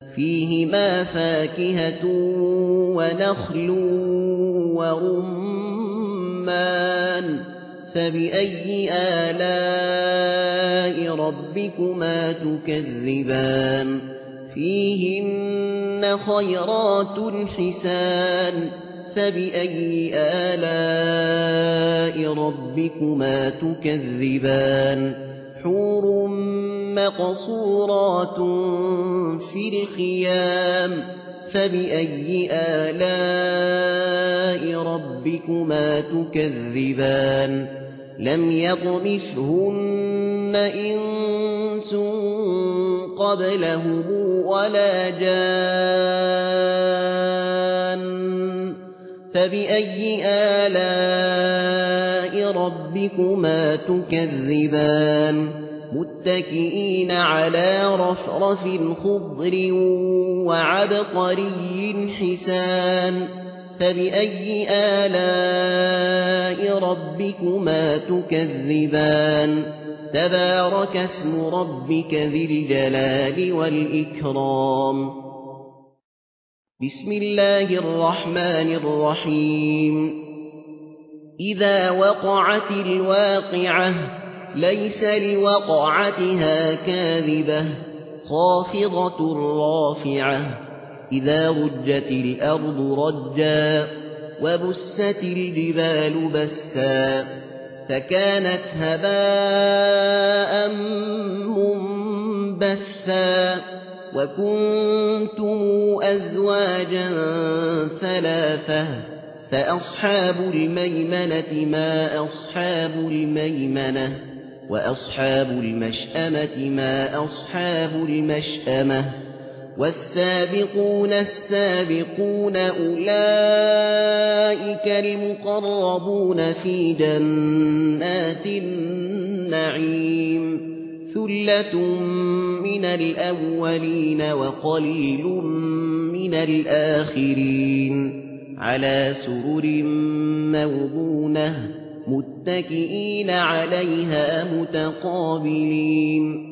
فيهما فاكهة ونخل ورمان فبأي آلاء ربكما تكذبان فيهن خيرات حسان فبأي آلاء ربكما تكذبان حور مقصورات في الخيام فبأي آلاء ربكما تكذبان لم يطمثهن إنس قبلهم ولا جان فبأي آلاء ربكما تكذبان متكئين على رفرف خضر وعبقري حسان فبأي آلاء ربكما تكذبان تبارك اسم ربك ذي الجلال والإكرام بسم الله الرحمن الرحيم إذا وقعت الواقعة ليس لوقعتها كاذبة خافضة رافعة إذا رجت الأرض رجا وبست الجبال بسا فكانت هباء منبثا وكنتم أزواجا ثلاثة فأصحاب الميمنة ما أصحاب الميمنة وأصحاب المشأمة ما أصحاب المشأمة والسابقون السابقون أولئك المقربون في جنات النعيم ثلة من الأولين وقليل من الآخرين على سرر موضونة متكئين عليها متقابلين